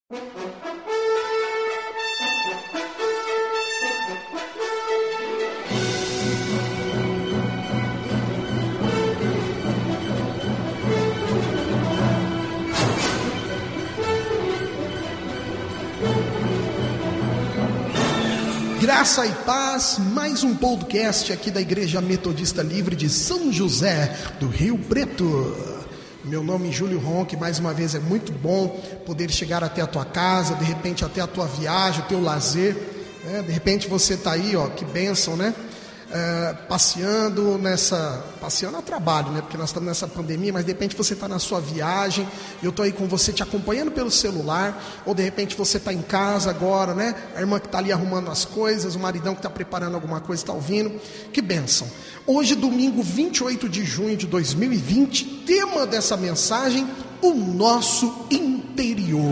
Graça e paz, mais um podcast aqui da Igreja Metodista Livre de São José do Rio Preto. Meu nome é Júlio Ronque, mais uma vez é muito bom poder chegar até a tua casa, de repente até a tua viagem, o teu lazer, né? De repente você está aí, ó, que bênção, né? Passeando a trabalho, né? Porque nós estamos nessa pandemia, mas de repente você está na sua viagem, eu estou aí com você te acompanhando pelo celular, ou de repente você está em casa agora, né? A irmã que está ali arrumando as coisas, o maridão que está preparando alguma coisa, está ouvindo, que bênção. Hoje, domingo 28 de junho de 2020, tema dessa mensagem, o nosso interior.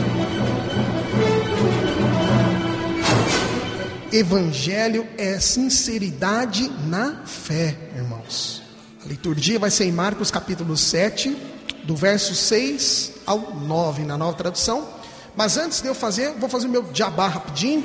Evangelho é sinceridade na fé, irmãos. A liturgia vai ser em Marcos capítulo 7, do verso 6 ao 9, na nova tradução. Mas antes de eu fazer, vou fazer o meu jabá rapidinho.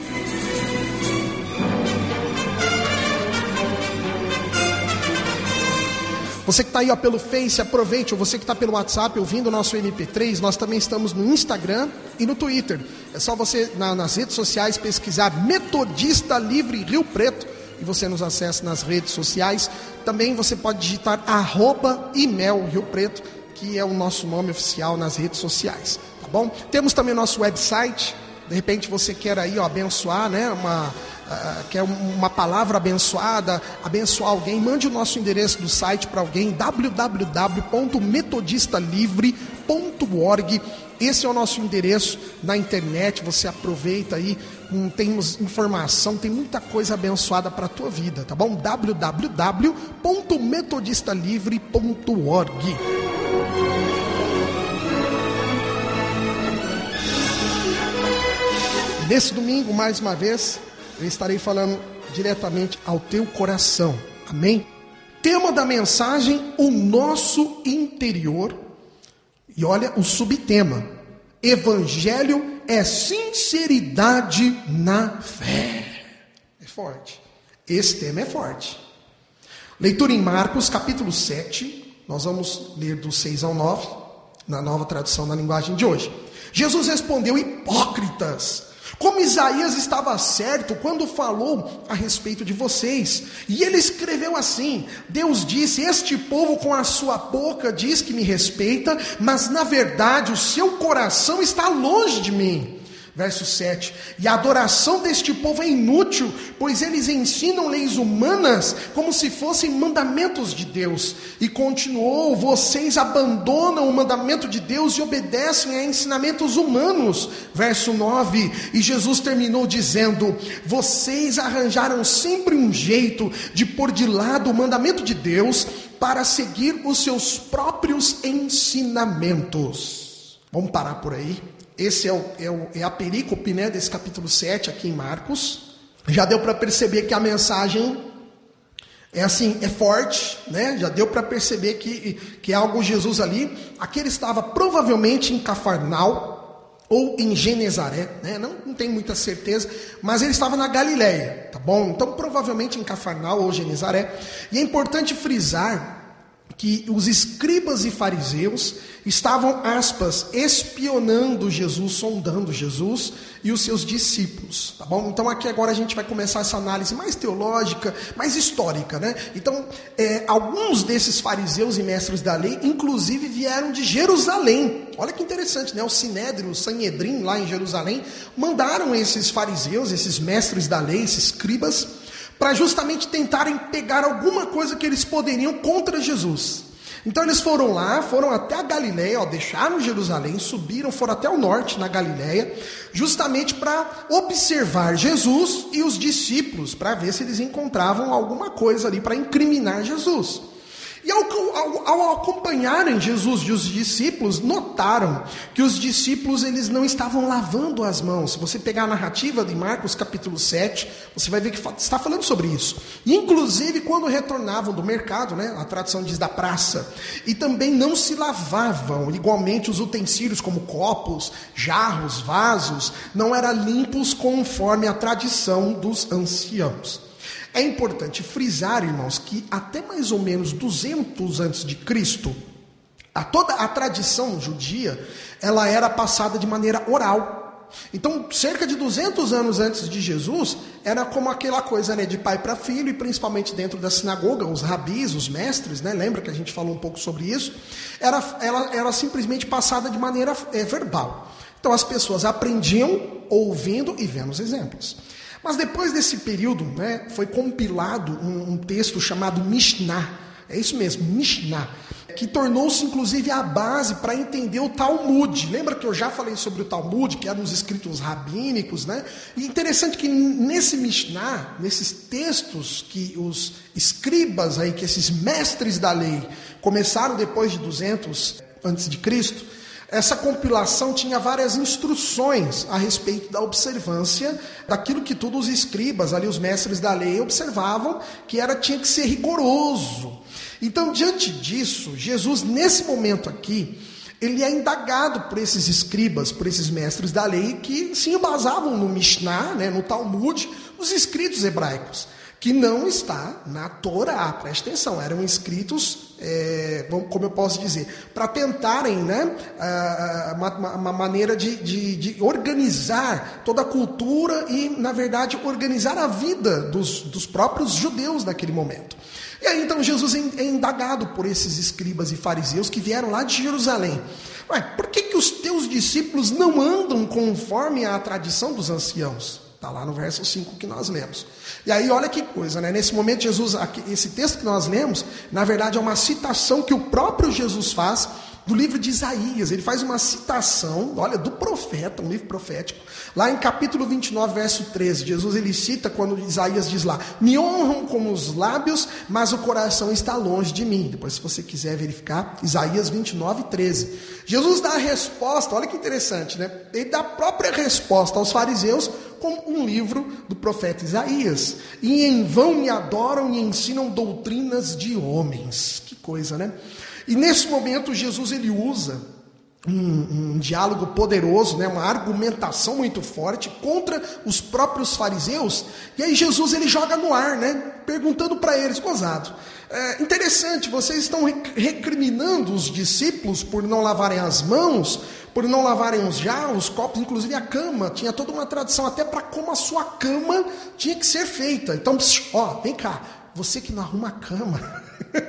Você que está aí, ó, pelo Face, aproveite. Ou você que está pelo WhatsApp ouvindo o nosso MP3, nós também estamos no Instagram e no Twitter. É só você, nas redes sociais, pesquisar Metodista Livre Rio Preto e você nos acessa nas redes sociais. Também você pode digitar @imel Rio Preto, que é o nosso nome oficial nas redes sociais, tá bom? Temos também o nosso website. De repente você quer aí, ó, abençoar, né, quer uma palavra abençoada, abençoar alguém, mande o nosso endereço do site para alguém, www.metodistalivre.org. Esse é o nosso endereço na internet. Você aproveita aí, temos informação, tem muita coisa abençoada para a tua vida, tá bom? www.metodistalivre.org. Nesse domingo, mais uma vez, eu estarei falando diretamente ao teu coração, amém? Tema da mensagem, o nosso interior. E olha o subtema: Evangelho é sinceridade na fé. É forte, esse tema é forte. Leitura em Marcos capítulo 7, nós vamos ler do 6 ao 9, na nova tradução da linguagem de hoje. Jesus respondeu: hipócritas! Como Isaías estava certo quando falou a respeito de vocês. E ele escreveu assim: Deus disse, este povo com a sua boca diz que me respeita, mas na verdade o seu coração está longe de mim. Verso 7, e a adoração deste povo é inútil, pois eles ensinam leis humanas como se fossem mandamentos de Deus. E continuou, vocês abandonam o mandamento de Deus e obedecem a ensinamentos humanos. Verso 9, e Jesus terminou dizendo, vocês arranjaram sempre um jeito de pôr de lado o mandamento de Deus para seguir os seus próprios ensinamentos. Vamos parar por aí. Esse é a perícope, né, desse capítulo 7 aqui em Marcos. Já deu para perceber que a mensagem é assim, é forte, né? Já deu para perceber que é algo Jesus ali. Aqui ele estava provavelmente em Cafarnaum ou em Genezaré, né? Não tem muita certeza, mas ele estava na Galileia, tá bom? Então provavelmente em Cafarnaum ou Genezaré. E é importante frisar que os escribas e fariseus estavam, aspas, espionando Jesus, sondando Jesus e os seus discípulos, tá bom? Então aqui agora a gente vai começar essa análise mais teológica, mais histórica, né? Então, alguns desses fariseus e mestres da lei, inclusive, vieram de Jerusalém. Olha que interessante, né? O Sinédrio, o Sanhedrim, lá em Jerusalém, mandaram esses fariseus, esses mestres da lei, esses escribas, para justamente tentarem pegar alguma coisa que eles poderiam contra Jesus. Então eles foram lá, foram até a Galileia, ó, deixaram Jerusalém, subiram, foram até o norte, na Galileia, justamente para observar Jesus e os discípulos, para ver se eles encontravam alguma coisa ali para incriminar Jesus. E ao acompanharem Jesus e os discípulos, notaram que os discípulos eles não estavam lavando as mãos. Se você pegar a narrativa de Marcos capítulo 7, você vai ver que está falando sobre isso. E, inclusive, quando retornavam do mercado, né, a tradição diz da praça, e também não se lavavam, igualmente os utensílios como copos, jarros, vasos, não eram limpos conforme a tradição dos anciãos. É importante frisar, irmãos, que até mais ou menos 200 antes de Cristo, toda a tradição judia, ela era passada de maneira oral. Então, cerca de 200 anos antes de Jesus, era como aquela coisa, né, de pai para filho, e principalmente dentro da sinagoga, os rabis, os mestres, né, lembra que a gente falou um pouco sobre isso? Ela era simplesmente passada de maneira verbal. Então, as pessoas aprendiam ouvindo e vendo os exemplos. Mas depois desse período, né, foi compilado um texto chamado Mishnah, é isso mesmo, Mishnah, que tornou-se inclusive a base para entender o Talmud. Lembra que eu já falei sobre o Talmud, que eram os escritos rabínicos, né? E interessante que nesse Mishnah, nesses textos que os escribas aí, que esses mestres da lei começaram depois de 200 antes de Cristo, essa compilação tinha várias instruções a respeito da observância daquilo que todos os escribas, ali os mestres da lei, observavam, que tinha que ser rigoroso. Então, diante disso, Jesus, nesse momento aqui, ele é indagado por esses escribas, por esses mestres da lei, que se embasavam no Mishnah, né, no Talmud, nos escritos hebraicos, que não está na Torá, preste atenção, eram escritos, como eu posso dizer, para tentarem, né, uma maneira de organizar toda a cultura e, na verdade, organizar a vida dos próprios judeus naquele momento. E aí, então, Jesus é indagado por esses escribas e fariseus que vieram lá de Jerusalém. Ué, por que os teus discípulos não andam conforme a tradição dos anciãos? Está lá no verso 5 que nós lemos. E aí, olha que coisa, né? Nesse momento, Jesus, esse texto que nós lemos, na verdade, é uma citação que o próprio Jesus faz do livro de Isaías. Ele faz uma citação, olha, do profeta, um livro profético. Lá em capítulo 29, verso 13, Jesus ele cita quando Isaías diz lá: me honram com os lábios, mas o coração está longe de mim. Depois, se você quiser verificar, Isaías 29, 13. Jesus dá a resposta, olha que interessante, né? Ele dá a própria resposta aos fariseus com um livro do profeta Isaías. E em vão me adoram e ensinam doutrinas de homens. Que coisa, né? E nesse momento Jesus ele usa um diálogo poderoso, né, uma argumentação muito forte contra os próprios fariseus. E aí Jesus ele joga no ar, né, perguntando para eles, gozado, interessante, vocês estão recriminando os discípulos por não lavarem as mãos, por não lavarem os jarros, os copos, inclusive a cama. Tinha toda uma tradição até para como a sua cama tinha que ser feita. Então, vem cá, você que não arruma a cama...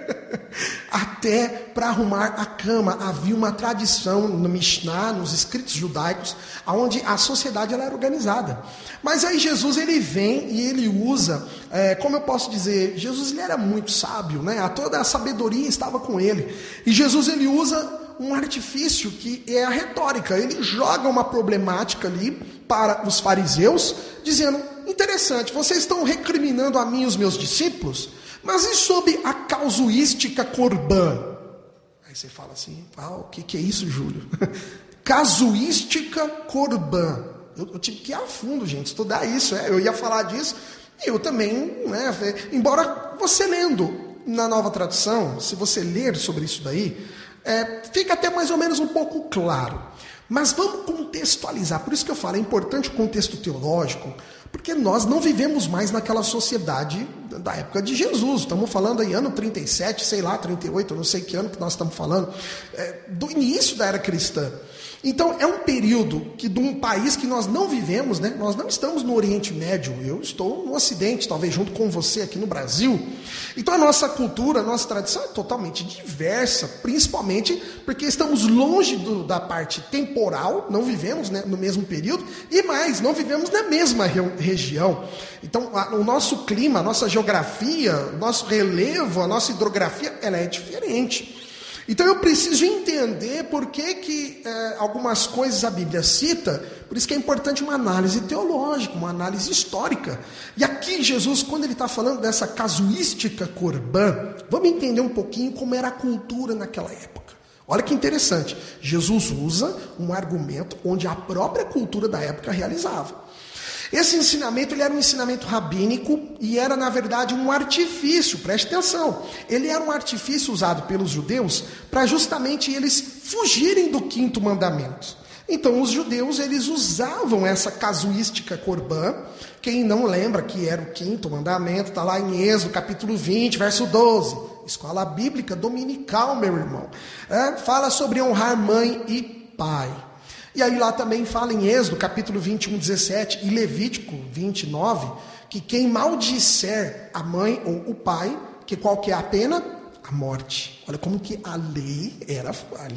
Até para arrumar a cama havia uma tradição no Mishnah, nos escritos judaicos, onde a sociedade ela era organizada. Mas aí Jesus ele vem e ele usa, como eu posso dizer, Jesus ele era muito sábio, né? Toda a sabedoria estava com ele. E Jesus ele usa um artifício que é a retórica. Ele joga uma problemática ali para os fariseus, dizendo: interessante, vocês estão recriminando a mim e os meus discípulos, mas e sobre a casuística corbã? Aí você fala assim: o que é isso, Júlio? Casuística corbã. Eu tive que ir a fundo, gente, estudar isso. Eu ia falar disso, e eu também, né, embora você lendo na Nova Tradução, se você ler sobre isso daí, fica até mais ou menos um pouco claro. Mas vamos contextualizar. Por isso que eu falo, é importante o contexto teológico, porque nós não vivemos mais naquela sociedade da época de Jesus. Estamos falando aí ano 37, sei lá, 38, eu não sei que ano que nós estamos falando, do início da era cristã. Então, é um período de um país que nós não vivemos, né? Nós não estamos no Oriente Médio, eu estou no Ocidente, talvez junto com você aqui no Brasil. Então, a nossa cultura, a nossa tradição é totalmente diversa, principalmente porque estamos longe da parte temporal, não vivemos, né, no mesmo período, e mais, não vivemos na mesma região. Então, o nosso clima, a nossa geografia, o nosso relevo, a nossa hidrografia, ela é diferente. Então eu preciso entender por que algumas coisas a Bíblia cita, por isso que é importante uma análise teológica, uma análise histórica. E aqui Jesus, quando ele está falando dessa casuística corbã, vamos entender um pouquinho como era a cultura naquela época. Olha que interessante, Jesus usa um argumento onde a própria cultura da época realizava. Esse ensinamento, ele era um ensinamento rabínico e era, na verdade, um artifício, preste atenção. Ele era um artifício usado pelos judeus para justamente eles fugirem do quinto mandamento. Então, os judeus, eles usavam essa casuística corbã. Quem não lembra que era o quinto mandamento, está lá em Êxodo, capítulo 20, verso 12. Escola bíblica dominical, meu irmão. Fala sobre honrar mãe e pai. E aí lá também fala em Êxodo, capítulo 21, 17, e Levítico 29, que quem maldisser a mãe ou o pai, que qual que é a pena? A morte. Olha como que a lei era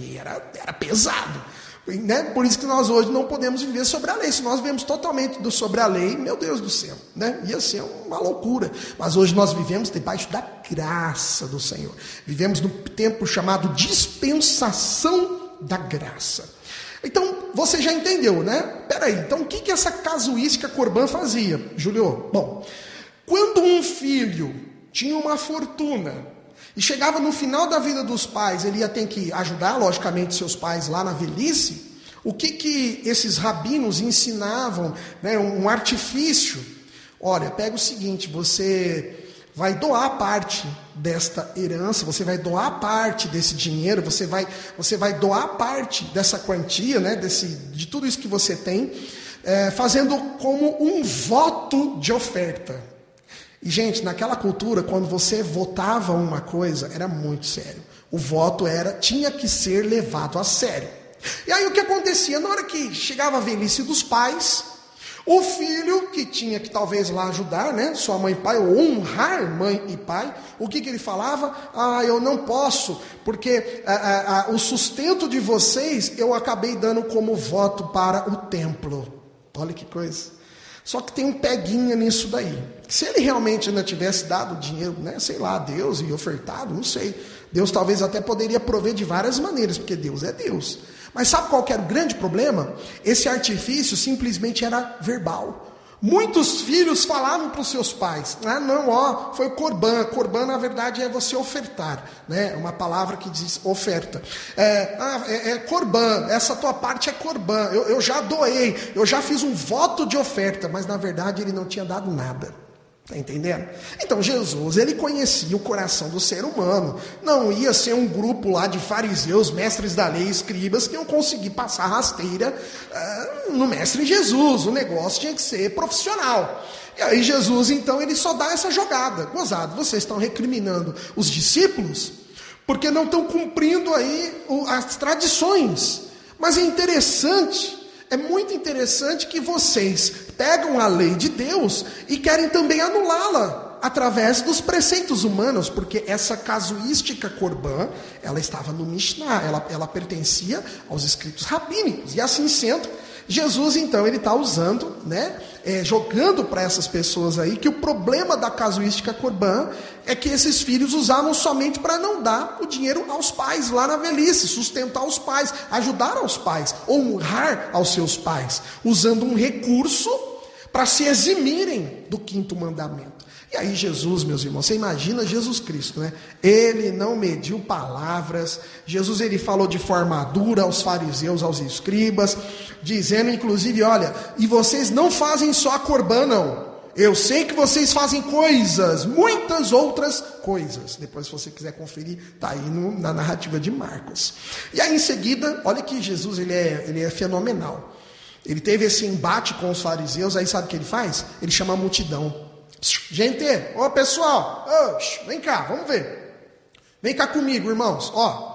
pesado. Né? Por isso que nós hoje não podemos viver sobre a lei. Se nós vivemos totalmente sobre a lei, meu Deus do céu, né? Ia ser uma loucura. Mas hoje nós vivemos debaixo da graça do Senhor. Vivemos no tempo chamado dispensação da graça. Então, você já entendeu, né? Peraí, então o que essa casuística corbã fazia, Júlio? Bom, quando um filho tinha uma fortuna e chegava no final da vida dos pais, ele ia ter que ajudar, logicamente, seus pais lá na velhice, o que esses rabinos ensinavam, né? Um artifício. Olha, pega o seguinte, você vai doar parte desta herança, você vai doar parte desse dinheiro, você vai doar parte dessa quantia, né, de tudo isso que você tem, fazendo como um voto de oferta. E, gente, naquela cultura, quando você votava uma coisa, era muito sério. O voto tinha que ser levado a sério. E aí o que acontecia? Na hora que chegava a velhice dos pais, o filho que tinha que talvez lá ajudar, né, sua mãe e pai, ou honrar mãe e pai, o que ele falava? Eu não posso, porque o sustento de vocês eu acabei dando como voto para o templo. Olha que coisa. Só que tem um peguinha nisso daí. Se ele realmente ainda tivesse dado dinheiro, né, sei lá, a Deus e ofertado, não sei. Deus talvez até poderia prover de várias maneiras, porque Deus é Deus. Mas sabe qual que era o grande problema? Esse artifício simplesmente era verbal. Muitos filhos falavam para os seus pais, foi o corbã. Corbã, na verdade, é você ofertar, né? Uma palavra que diz oferta. Corbã, essa tua parte é corbã. Eu já doei, eu já fiz um voto de oferta, mas na verdade ele não tinha dado nada. Está entendendo? Então Jesus, ele conhecia o coração do ser humano. Não ia ser um grupo lá de fariseus, mestres da lei, escribas, que iam conseguir passar rasteira no mestre Jesus. O negócio tinha que ser profissional. E aí Jesus, então, ele só dá essa jogada. Gozado, vocês estão recriminando os discípulos porque não estão cumprindo aí as tradições. Mas é interessante... É muito interessante que vocês pegam a lei de Deus e querem também anulá-la através dos preceitos humanos, porque essa casuística corbã, ela estava no Mishnah, ela pertencia aos escritos rabínicos. E assim sendo, Jesus, então, ele está usando, né, jogando para essas pessoas aí, que o problema da casuística corbã é que esses filhos usavam somente para não dar o dinheiro aos pais lá na velhice, sustentar os pais, ajudar aos pais, honrar aos seus pais, usando um recurso para se eximirem do quinto mandamento. E aí Jesus, meus irmãos, você imagina Jesus Cristo, né? Ele não mediu palavras. Jesus, ele falou de forma dura aos fariseus, aos escribas, dizendo inclusive, olha, e vocês não fazem só a corbã, não. Eu sei que vocês fazem coisas, muitas outras coisas. Depois, se você quiser conferir, está aí na narrativa de Marcos. E aí, em seguida, olha que Jesus, ele é fenomenal. Ele teve esse embate com os fariseus, aí sabe o que ele faz? Ele chama a multidão. Gente, ô pessoal, vem cá, vamos ver. Vem cá comigo, irmãos.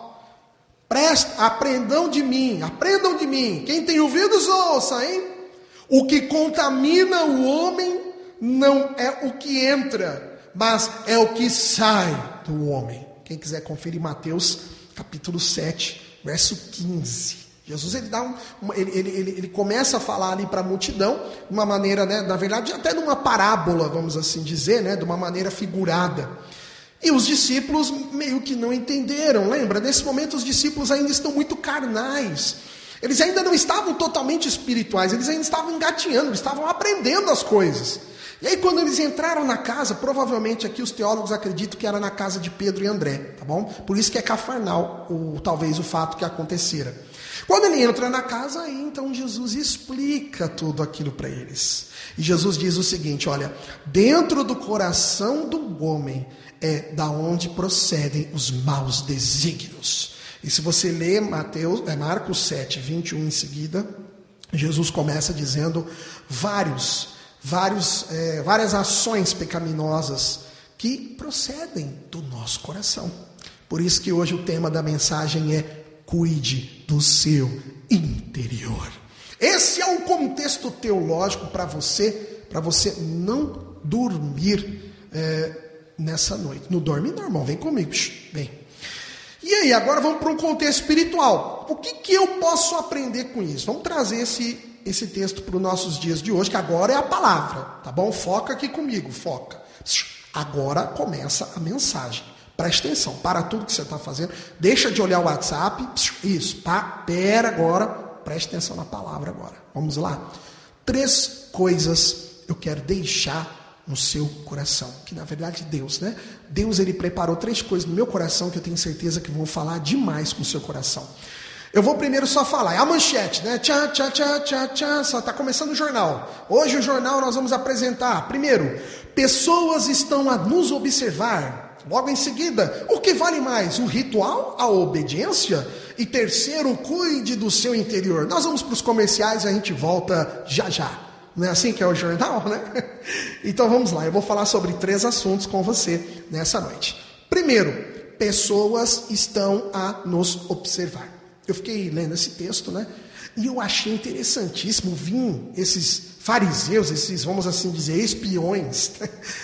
Aprendam de mim. Quem tem ouvidos, ouça, hein? O que contamina o homem não é o que entra, mas é o que sai do homem. Quem quiser conferir Mateus, capítulo 7, verso 15. Jesus, ele dá ele começa a falar ali para a multidão, de uma maneira, né, na verdade, até numa parábola, vamos assim dizer, né, de uma maneira figurada. E os discípulos meio que não entenderam, lembra? Nesse momento os discípulos ainda estão muito carnais. Eles ainda não estavam totalmente espirituais, eles ainda estavam engatinhando, eles estavam aprendendo as coisas. E aí quando eles entraram na casa, provavelmente aqui os teólogos acreditam que era na casa de Pedro e André, tá bom? Por isso que é Cafarnaum, talvez o fato que acontecera. Quando ele entra na casa, aí então Jesus explica tudo aquilo para eles. E Jesus diz o seguinte, olha, dentro do coração do homem é da onde procedem os maus desígnios. E se você ler Marcos 7, 21 em seguida, Jesus começa dizendo várias ações pecaminosas que procedem do nosso coração. Por isso que hoje o tema da mensagem é cuide do seu interior. Esse é um contexto teológico para você não dormir nessa noite. Não dorme não, irmão, vem comigo, vem. E aí, agora vamos para um contexto espiritual. O que eu posso aprender com isso? Vamos trazer esse texto para os nossos dias de hoje, que agora é a palavra, tá bom? Foca aqui comigo, foca. Agora começa a mensagem. Presta atenção, para tudo que você está fazendo. Deixa de olhar o WhatsApp. Isso, pera agora. Presta atenção na palavra agora. Vamos lá? 3 coisas eu quero deixar no seu coração, que na verdade Deus, né? Deus, ele preparou 3 coisas no meu coração que eu tenho certeza que vão falar demais com o seu coração. Eu vou primeiro só falar, é a manchete, né? Só está começando o jornal. Hoje o jornal nós vamos apresentar, primeiro, pessoas estão a nos observar. Logo em seguida, o que vale mais, o ritual, a obediência? E terceiro, cuide do seu interior. Nós vamos para os comerciais e a gente volta já já. Não é assim que é o jornal, né? Então vamos lá, eu vou falar sobre 3 assuntos com você nessa noite. Primeiro, pessoas estão a nos observar. Eu fiquei lendo esse texto, né? E eu achei interessantíssimo esses fariseus, esses, vamos assim dizer, espiões,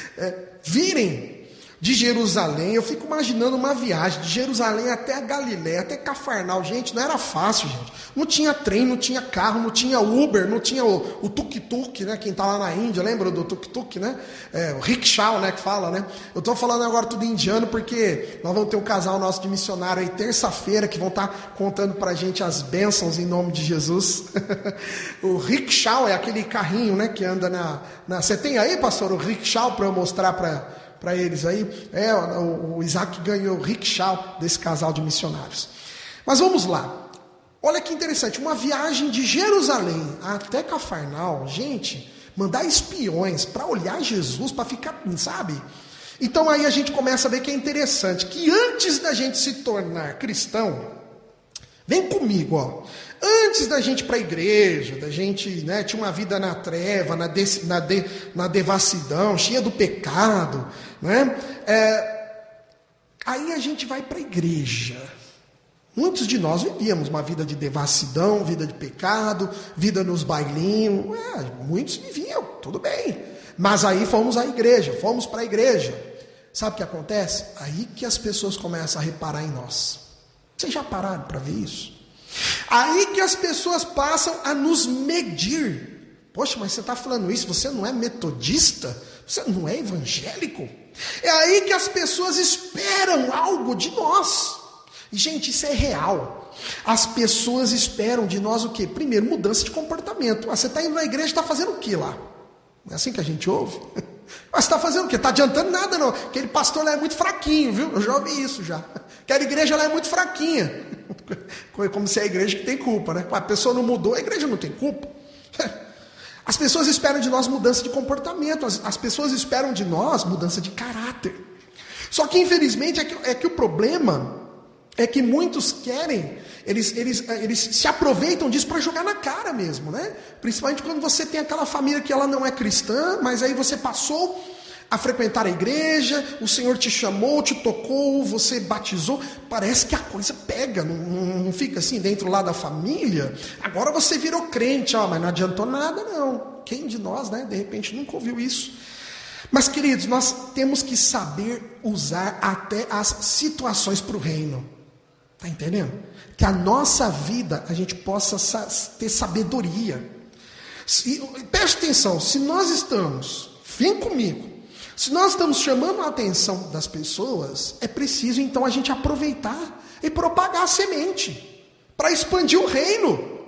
virem de Jerusalém. Eu fico imaginando uma viagem de Jerusalém até a Galiléia, até Cafarnaum. Gente, não era fácil, gente. Não tinha trem, não tinha carro, não tinha Uber, não tinha o tuk-tuk, né? Quem está lá na Índia, lembra do tuk-tuk, né? O rickshaw, né? Que fala, né? Eu estou falando agora tudo indiano porque nós vamos ter um casal nosso de missionário aí terça-feira que vão estar contando pra gente as bênçãos em nome de Jesus. O rickshaw é aquele carrinho, né? Que anda na... Você tem aí, pastor, o rickshaw para eu mostrar para eles aí? O Isaac ganhou o rickshaw desse casal de missionários. Mas vamos lá. Olha que interessante, uma viagem de Jerusalém até Cafarnaum, gente, mandar espiões para olhar Jesus, para ficar, sabe? Então aí a gente começa a ver que é interessante, que antes da gente se tornar cristão, vem comigo, ó. Antes da gente ir para a igreja, da gente, né, tinha uma vida na treva, na devassidão, cheia do pecado, né? Aí a gente vai para a igreja. Muitos de nós vivíamos uma vida de devassidão, vida de pecado, vida nos bailinhos. Muitos viviam, tudo bem. Mas aí fomos à igreja, fomos para a igreja. Sabe o que acontece? Aí que as pessoas começam a reparar em nós. Vocês já pararam para ver isso? Aí que as pessoas passam a nos medir. Poxa, mas você está falando isso? Você não é metodista? Você não é evangélico? É aí que as pessoas esperam algo de nós. E, gente, isso é real. As pessoas esperam de nós o quê? Primeiro, mudança de comportamento. Você está indo na igreja e está fazendo o quê lá? Não é assim que a gente ouve? Mas você está fazendo o quê? Está adiantando nada não. Aquele pastor lá é muito fraquinho, viu? Eu já ouvi isso já. Aquela igreja lá é muito fraquinha. Como se é a igreja que tem culpa, né? A pessoa não mudou, a igreja não tem culpa. As pessoas esperam de nós mudança de comportamento. As pessoas esperam de nós mudança de caráter. Só que infelizmente é que o problema é que muitos querem, eles se aproveitam disso para jogar na cara mesmo, né? Principalmente quando você tem aquela família que ela não é cristã, mas aí você passou a frequentar a igreja, o Senhor te chamou, te tocou, você batizou, parece que a coisa pega, não fica assim dentro lá da família. Agora você virou crente, mas não adiantou nada não. Quem de nós, né, de repente nunca ouviu isso? Mas queridos, nós temos que saber usar até as situações para o reino. Está entendendo? Que a nossa vida, a gente possa ter sabedoria. Preste atenção, se nós estamos, vem comigo, Se nós estamos chamando a atenção das pessoas, é preciso então a gente aproveitar e propagar a semente para expandir o reino.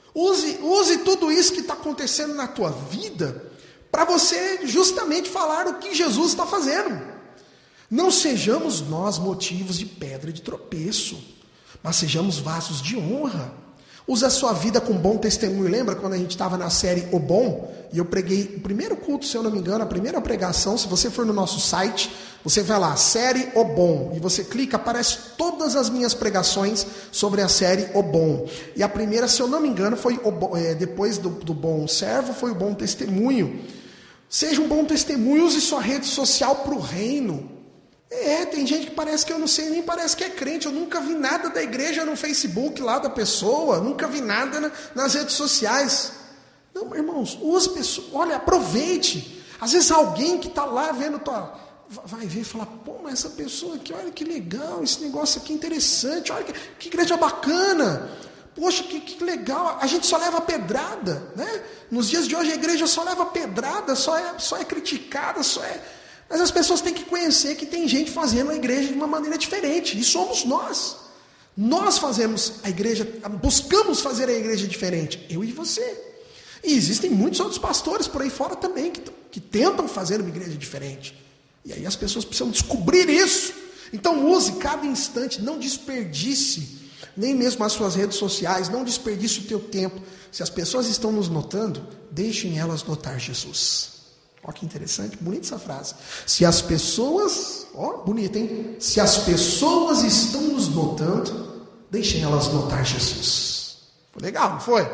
Use tudo isso que está acontecendo na tua vida para você justamente falar o que Jesus está fazendo. Não sejamos nós motivos de pedra de tropeço, mas sejamos vasos de honra. Use a sua vida com bom testemunho. Lembra quando a gente estava na série O Bom? E eu preguei o primeiro culto, se eu não me engano, a primeira pregação. Se você for no nosso site, você vai lá, série O Bom. E você clica, aparece todas as minhas pregações sobre a série O Bom. E a primeira, se eu não me engano, foi depois do bom servo, foi o bom testemunho. Seja um bom testemunho, use sua rede social para o reino. Tem gente que parece que eu não sei, nem parece que é crente. Eu nunca vi nada da igreja no Facebook lá da pessoa, nunca vi nada nas redes sociais. Não, irmãos, use pessoas, olha, aproveite. Às vezes alguém que está lá vendo, vai ver e falar, pô, mas essa pessoa aqui, olha que legal, esse negócio aqui é interessante, olha que igreja bacana. Poxa, que legal, a gente só leva pedrada, né? Nos dias de hoje a igreja só leva pedrada, só é criticada, Mas as pessoas têm que conhecer que tem gente fazendo a igreja de uma maneira diferente. E somos nós. Nós fazemos a igreja, buscamos fazer a igreja diferente. Eu e você. E existem muitos outros pastores por aí fora também que tentam fazer uma igreja diferente. E aí as pessoas precisam descobrir isso. Então use cada instante, não desperdice nem mesmo as suas redes sociais, não desperdice o teu tempo. Se as pessoas estão nos notando, deixem elas notar Jesus. Olha que interessante, bonita essa frase. Se as pessoas, bonita, hein? Se as pessoas estão nos notando, deixem elas notar Jesus. Foi legal, não foi?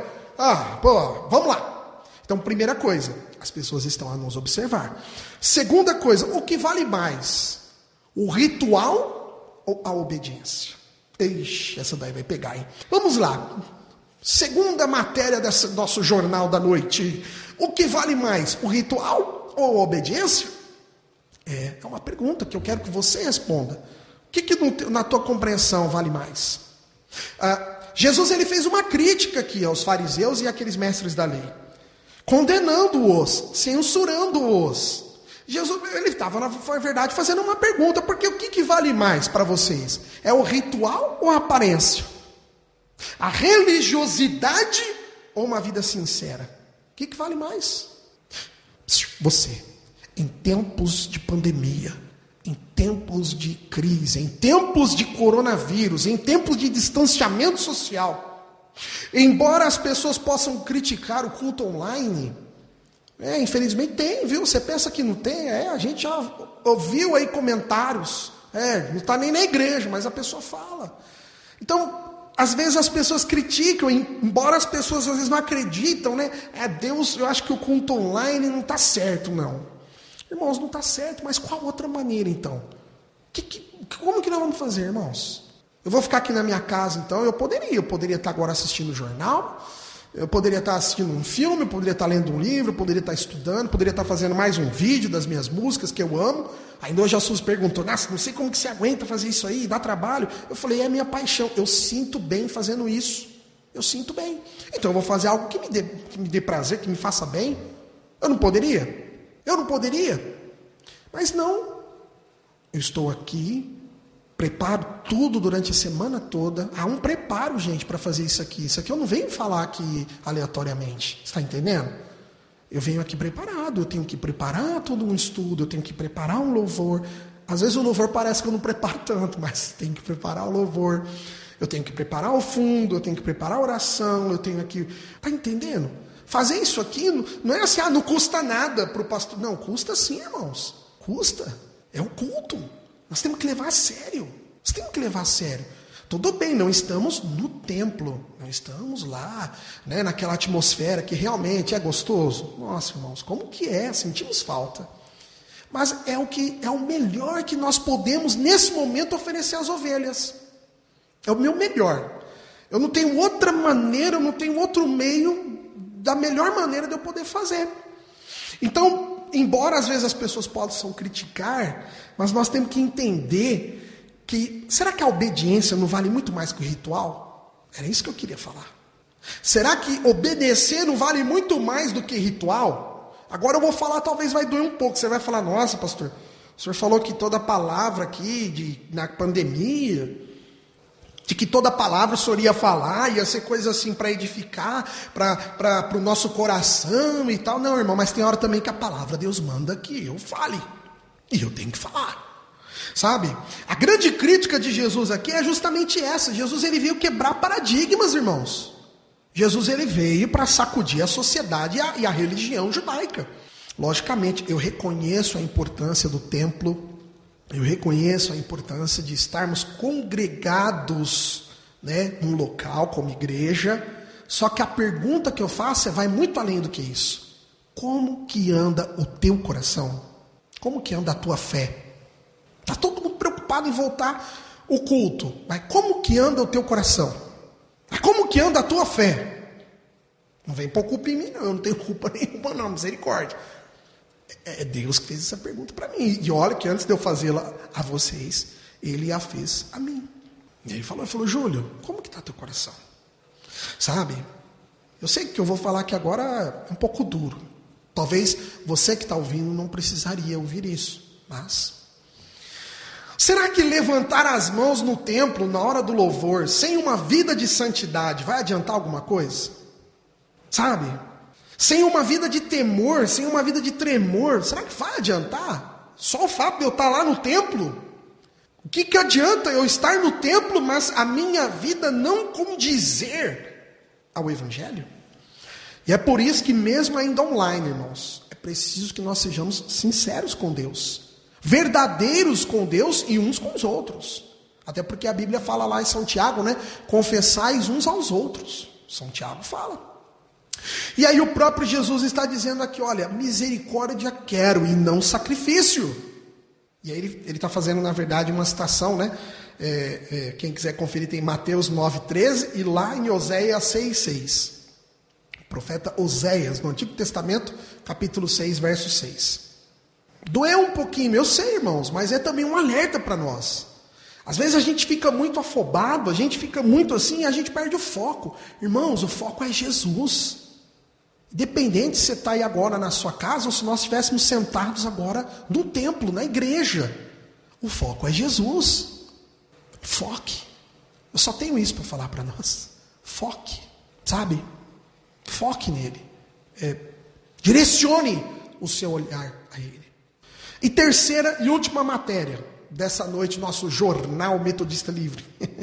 Vamos lá. Então, primeira coisa, as pessoas estão a nos observar. Segunda coisa, o que vale mais? O ritual ou a obediência? Ixi, essa daí vai pegar, hein? Vamos lá. Segunda matéria desse nosso jornal da noite. O que vale mais? O ritual ou a obediência? É uma pergunta que eu quero que você responda. O que na tua compreensão vale mais? Jesus ele fez uma crítica aqui aos fariseus e àqueles mestres da lei, condenando-os, censurando-os. Jesus ele estava, na verdade, fazendo uma pergunta, porque o que vale mais para vocês? É o ritual ou a aparência? A religiosidade ou uma vida sincera? O que vale mais? Você, em tempos de pandemia, em tempos de crise, em tempos de coronavírus, em tempos de distanciamento social, embora as pessoas possam criticar o culto online, infelizmente tem, viu? Você pensa que não tem? A gente já ouviu aí comentários, não está nem na igreja, mas a pessoa fala. Então, às vezes as pessoas criticam, embora as pessoas às vezes não acreditam, né? Deus, eu acho que o culto online não está certo, não. Irmãos, não está certo, mas qual outra maneira então? Como que nós vamos fazer, irmãos? Eu vou ficar aqui na minha casa, então? Eu poderia estar agora assistindo o jornal, eu poderia estar assistindo um filme, eu poderia estar lendo um livro, eu poderia estar estudando, poderia estar fazendo mais um vídeo das minhas músicas que eu amo. Ainda hoje Jesus perguntou, nossa, não sei como que você aguenta fazer isso aí, dá trabalho. Eu falei, é minha paixão, eu sinto bem fazendo isso. Eu sinto bem. Então eu vou fazer algo que me dê prazer, que me faça bem. Eu não poderia? Mas não. Eu estou aqui, preparo tudo durante a semana toda. Há um preparo, gente, para fazer isso aqui. Isso aqui eu não venho falar aqui aleatoriamente. Está entendendo? Eu venho aqui preparado. Eu tenho que preparar todo um estudo. Eu tenho que preparar um louvor. Às vezes o louvor parece que eu não preparo tanto, mas tem que preparar o louvor. Eu tenho que preparar o fundo. Eu tenho que preparar a oração. Eu tenho que... Está entendendo? Fazer isso aqui não é assim, não custa nada para o pastor. Não, custa sim, irmãos. Custa. É o culto. Nós temos que levar a sério. Nós temos que levar a sério. Tudo bem, não estamos no templo. Não estamos lá, né, naquela atmosfera que realmente é gostoso. Nossa, irmãos, como que é? Sentimos falta. Mas é o melhor que nós podemos, nesse momento, oferecer às ovelhas. É o meu melhor. Eu não tenho outra maneira, eu não tenho outro meio da melhor maneira de eu poder fazer. Então, embora às vezes as pessoas possam criticar, mas nós temos que entender que, será que a obediência não vale muito mais que o ritual? Era isso que eu queria falar. Será que obedecer não vale muito mais do que ritual? Agora eu vou falar, talvez vai doer um pouco. Você vai falar, nossa, pastor, o senhor falou que toda palavra aqui, na pandemia, de que toda palavra o senhor ia falar, ia ser coisa assim para edificar, para o nosso coração e tal. Não, irmão, mas tem hora também que a palavra Deus manda que eu fale. E eu tenho que falar. Sabe? A grande crítica de Jesus aqui é justamente essa. Jesus, ele veio quebrar paradigmas, irmãos. Jesus, ele veio para sacudir a sociedade e a religião judaica. Logicamente, eu reconheço a importância do templo, eu reconheço a importância de estarmos congregados, né, num local como igreja. Só que a pergunta que eu faço vai muito além do que isso. Como que anda o teu coração? Como que anda a tua fé? Está todo mundo preocupado em voltar o culto. Mas como que anda o teu coração? Mas como que anda a tua fé? Não vem pôr culpa em mim, não. Eu não tenho culpa nenhuma, não. Misericórdia. É Deus que fez essa pergunta para mim. E olha que antes de eu fazê-la a vocês, Ele a fez a mim. E ele falou, Júlio, como que está teu coração? Sabe? Eu sei que eu vou falar que agora é um pouco duro. Talvez você que está ouvindo não precisaria ouvir isso. Mas será que levantar as mãos no templo na hora do louvor, sem uma vida de santidade, vai adiantar alguma coisa? Sabe? Sem uma vida de temor, sem uma vida de tremor, será que vai adiantar? Só o fato de eu estar lá no templo? O que adianta eu estar no templo, mas a minha vida não condizer ao Evangelho? E é por isso que mesmo ainda online, irmãos, é preciso que nós sejamos sinceros com Deus. Verdadeiros com Deus e uns com os outros. Até porque a Bíblia fala lá em São Tiago, né? Confessais uns aos outros. São Tiago fala. E aí o próprio Jesus está dizendo aqui, olha, misericórdia quero e não sacrifício. E aí ele está fazendo, na verdade, uma citação, né? Quem quiser conferir tem Mateus 9,13 e lá em Oséias 6,6. O profeta Oséias, no Antigo Testamento, capítulo 6, verso 6. Doeu um pouquinho, eu sei, irmãos, mas é também um alerta para nós. Às vezes a gente fica muito afobado, a gente fica muito assim e a gente perde o foco. Irmãos, o foco é Jesus. Independente se você está aí agora na sua casa ou se nós estivéssemos sentados agora no templo, na igreja. O foco é Jesus. Foque. Eu só tenho isso para falar para nós. Foque, sabe? Foque nele. Direcione o seu olhar a ele. E terceira e última matéria dessa noite, nosso jornal Metodista Livre.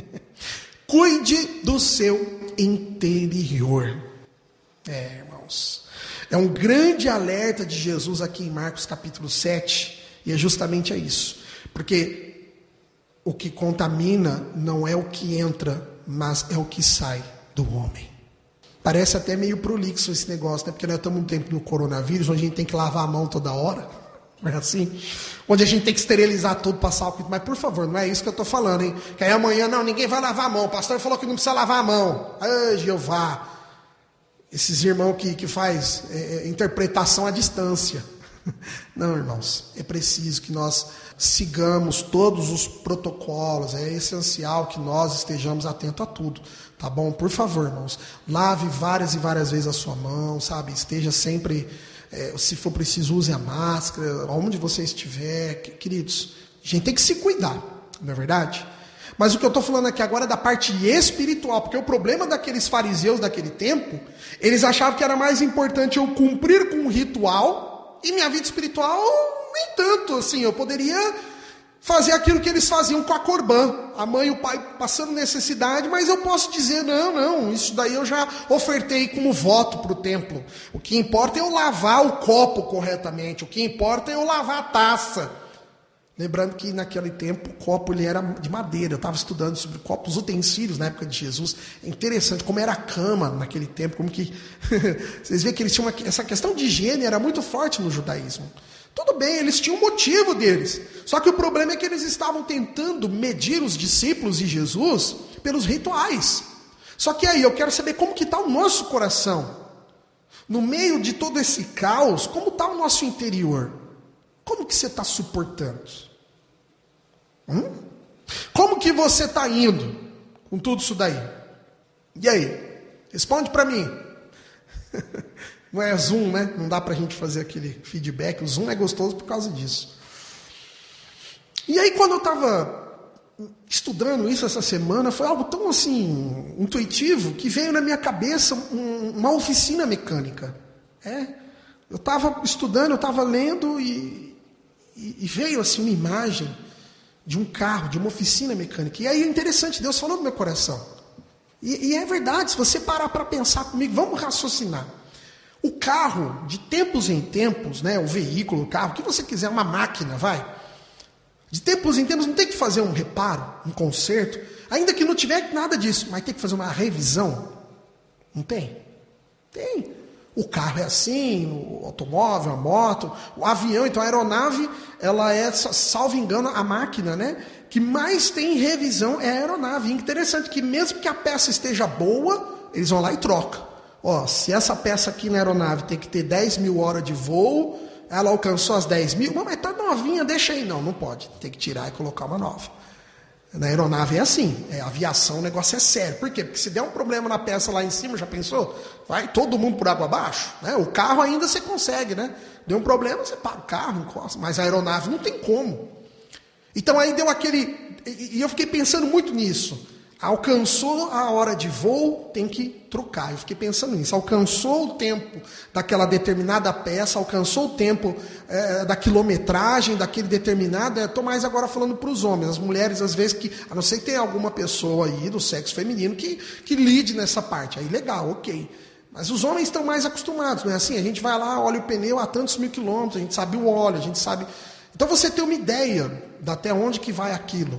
Cuide do seu interior. Irmãos, é um grande alerta de Jesus aqui em Marcos capítulo 7, e é justamente isso. Porque o que contamina não é o que entra, mas é o que sai do homem. Parece até meio prolixo esse negócio, né? Porque nós estamos no tempo do coronavírus, onde a gente tem que lavar a mão toda hora. Não é assim? Onde a gente tem que esterilizar tudo, passar álcool. Mas por favor, não é isso que eu estou falando, hein? Que aí amanhã, não, ninguém vai lavar a mão. O pastor falou que não precisa lavar a mão. Ai, Jeová. Esses irmãos que faz interpretação à distância. Não, irmãos, é preciso que nós sigamos todos os protocolos. É essencial que nós estejamos atentos a tudo. Tá bom? Por favor, irmãos, lave várias e várias vezes a sua mão, sabe? Esteja sempre, se for preciso, use a máscara, onde você estiver. Queridos, a gente tem que se cuidar, não é verdade? Mas o que eu estou falando aqui agora é da parte espiritual, porque o problema daqueles fariseus daquele tempo, eles achavam que era mais importante eu cumprir com um ritual, e minha vida espiritual, nem tanto, assim, eu poderia fazer aquilo que eles faziam com a corbã, a mãe e o pai passando necessidade, mas eu posso dizer, não, isso daí eu já ofertei como voto para o templo. O que importa é eu lavar o copo corretamente, o que importa é eu lavar a taça. Lembrando que naquele tempo o copo ele era de madeira. Eu estava estudando sobre copos, utensílios na época de Jesus. É interessante como era a cama naquele tempo, como que vocês veem que eles tinham essa questão de higiene era muito forte no judaísmo. Tudo bem, eles tinham um motivo deles. Só que o problema é que eles estavam tentando medir os discípulos de Jesus pelos rituais. Só que aí eu quero saber como que está o nosso coração. No meio de todo esse caos, como está o nosso interior? Como que você está suportando? Como que você está indo com tudo isso daí? E aí? Responde para mim. Não é Zoom, né? Não dá pra gente fazer aquele feedback. O Zoom é gostoso por causa disso. E aí, quando eu estava estudando isso essa semana, foi algo tão assim, intuitivo, que veio na minha cabeça uma oficina mecânica. Eu estava estudando, eu estava lendo e veio assim uma imagem de um carro, de uma oficina mecânica. E aí é interessante, Deus falou no meu coração. E é verdade, se você parar para pensar comigo, vamos raciocinar. O carro, de tempos em tempos, né, o veículo, o carro, o que você quiser, uma máquina, vai. De tempos em tempos não tem que fazer um reparo, um conserto, ainda que não tiver nada disso, mas tem que fazer uma revisão. Não tem? Tem. O carro é assim, o automóvel, a moto, o avião, então a aeronave, ela é, salvo engano, a máquina, né, que mais tem revisão é a aeronave. E interessante que mesmo que a peça esteja boa, eles vão lá e trocam. Se essa peça aqui na aeronave tem que ter 10 mil horas de voo, ela alcançou as 10 mil, mas está novinha, deixa aí. Não pode, tem que tirar e colocar uma nova. Na aeronave é assim, aviação, o negócio é sério. Por quê? Porque se der um problema na peça lá em cima, já pensou? Vai todo mundo por água abaixo? Né? O carro ainda você consegue, né? Deu um problema, você para o carro, encosta. Mas a aeronave não tem como. Então aí deu aquele... E eu fiquei pensando muito nisso. Alcançou a hora de voo, tem que trocar. Eu fiquei pensando nisso. Alcançou o tempo daquela determinada peça, alcançou o tempo da quilometragem daquele determinado. Estou mais agora falando para os homens. As mulheres, às vezes, a não ser que tenha alguma pessoa aí do sexo feminino que lide nessa parte. Aí legal, ok. Mas os homens estão mais acostumados, não é assim? A gente vai lá, olha o pneu a tantos mil quilômetros, a gente sabe o óleo, a gente sabe... Então você tem uma ideia de até onde que vai aquilo.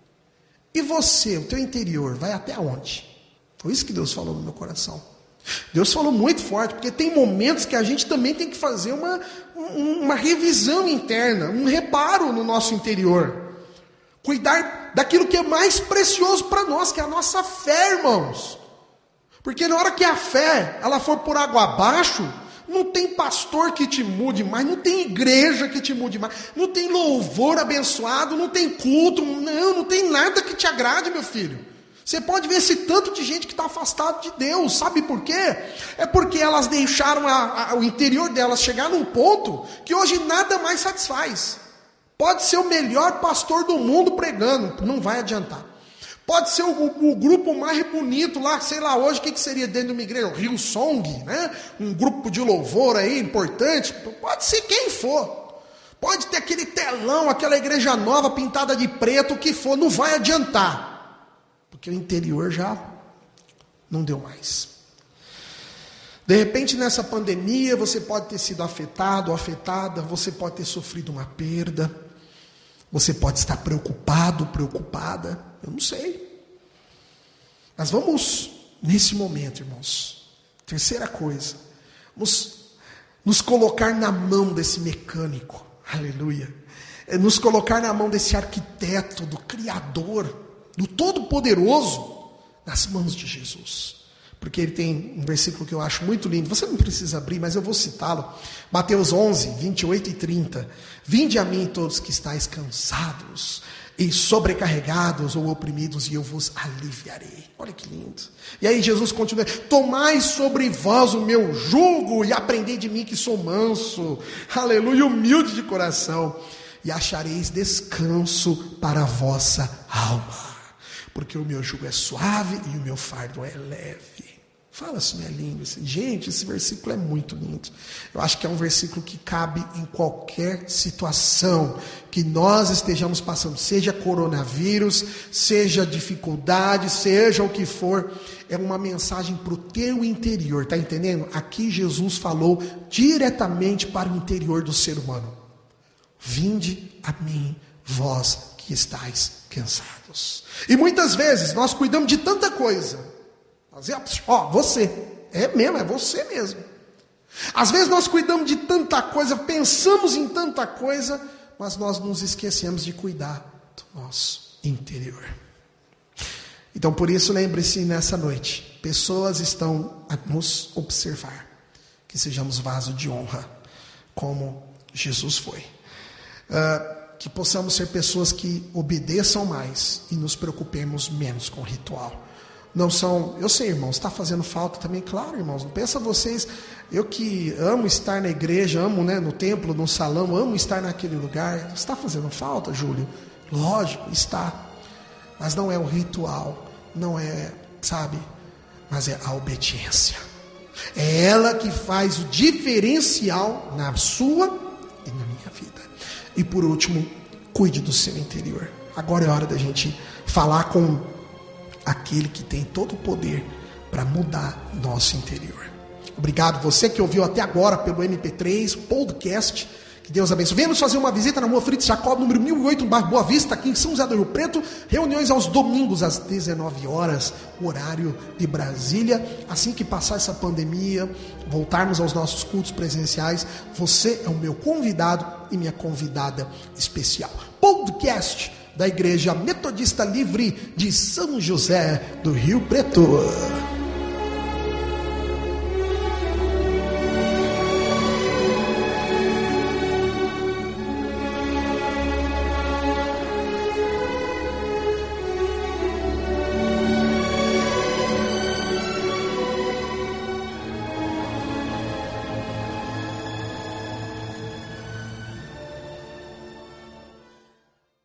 E você, o teu interior, vai até onde? Foi isso que Deus falou no meu coração. Deus falou muito forte, porque tem momentos que a gente também tem que fazer uma revisão interna, um reparo no nosso interior. Cuidar daquilo que é mais precioso para nós, que é a nossa fé, irmãos. Porque na hora que a fé ela for por água abaixo, não tem pastor que te mude mais, não tem igreja que te mude mais, não tem louvor abençoado, não tem culto, não tem nada que te agrade, meu filho. Você pode ver esse tanto de gente que está afastado de Deus, sabe por quê? É porque elas deixaram o interior delas chegar num ponto que hoje nada mais satisfaz. Pode ser o melhor pastor do mundo pregando, não vai adiantar. Pode ser o grupo mais bonito lá, sei lá, hoje o que seria dentro de uma igreja? O Hillsong, né? Um grupo de louvor aí importante. Pode ser quem for. Pode ter aquele telão, aquela igreja nova pintada de preto, o que for, não vai adiantar. Porque o interior já não deu mais. De repente, nessa pandemia, você pode ter sido afetado ou afetada, você pode ter sofrido uma perda, você pode estar preocupado, preocupada, eu não sei. Mas vamos, nesse momento, irmãos, terceira coisa, vamos nos colocar na mão desse mecânico, aleluia, nos colocar na mão desse arquiteto, do Criador, do Todo-Poderoso, nas mãos de Jesus. Porque ele tem um versículo que eu acho muito lindo, você não precisa abrir, mas eu vou citá-lo, Mateus 11, 28 e 30, vinde a mim todos que estáis cansados e sobrecarregados ou oprimidos, e eu vos aliviarei. Olha que lindo. E aí Jesus continua, tomai sobre vós o meu jugo e aprendei de mim que sou manso, aleluia, humilde de coração, e achareis descanso para a vossa alma, porque o meu jugo é suave e o meu fardo é leve. Fala se não é lindo. Gente, esse versículo é muito lindo. Eu acho que é um versículo que cabe em qualquer situação que nós estejamos passando, seja coronavírus, seja dificuldade, seja o que for. É uma mensagem para o teu interior, está entendendo? Aqui Jesus falou diretamente para o interior do ser humano. Vinde a mim, vós que estáis cansados. E muitas vezes nós cuidamos de tanta coisa. Você, é mesmo, é você mesmo. Às vezes nós cuidamos de tanta coisa, pensamos em tanta coisa, mas nós nos esquecemos de cuidar do nosso interior. Então por isso lembre-se nessa noite, pessoas estão a nos observar, que sejamos vaso de honra, como Jesus foi. Que possamos ser pessoas que obedeçam mais e nos preocupemos menos com o ritual. não são... Eu sei, irmãos, está fazendo falta também, claro, irmãos. Não pensa vocês... Eu que amo estar na igreja, amo, né, no templo, no salão, amo estar naquele lugar. Está fazendo falta, Júlio? Lógico, está. Mas não é o ritual, não é, sabe? Mas é a obediência. É ela que faz o diferencial na sua e na minha vida. E por último, cuide do seu interior. Agora é hora da gente falar com aquele que tem todo o poder para mudar nosso interior. Obrigado você que ouviu até agora pelo MP3 podcast. Que Deus abençoe. Venha nos fazer uma visita na rua Fritz Jacob, número 1008, no bairro Boa Vista, aqui em São José do Rio Preto. Reuniões aos domingos, às 19 horas, horário de Brasília. Assim que passar essa pandemia, voltarmos aos nossos cultos presenciais, você é o meu convidado e minha convidada especial. Podcast da Igreja Metodista Livre de São José do Rio Preto.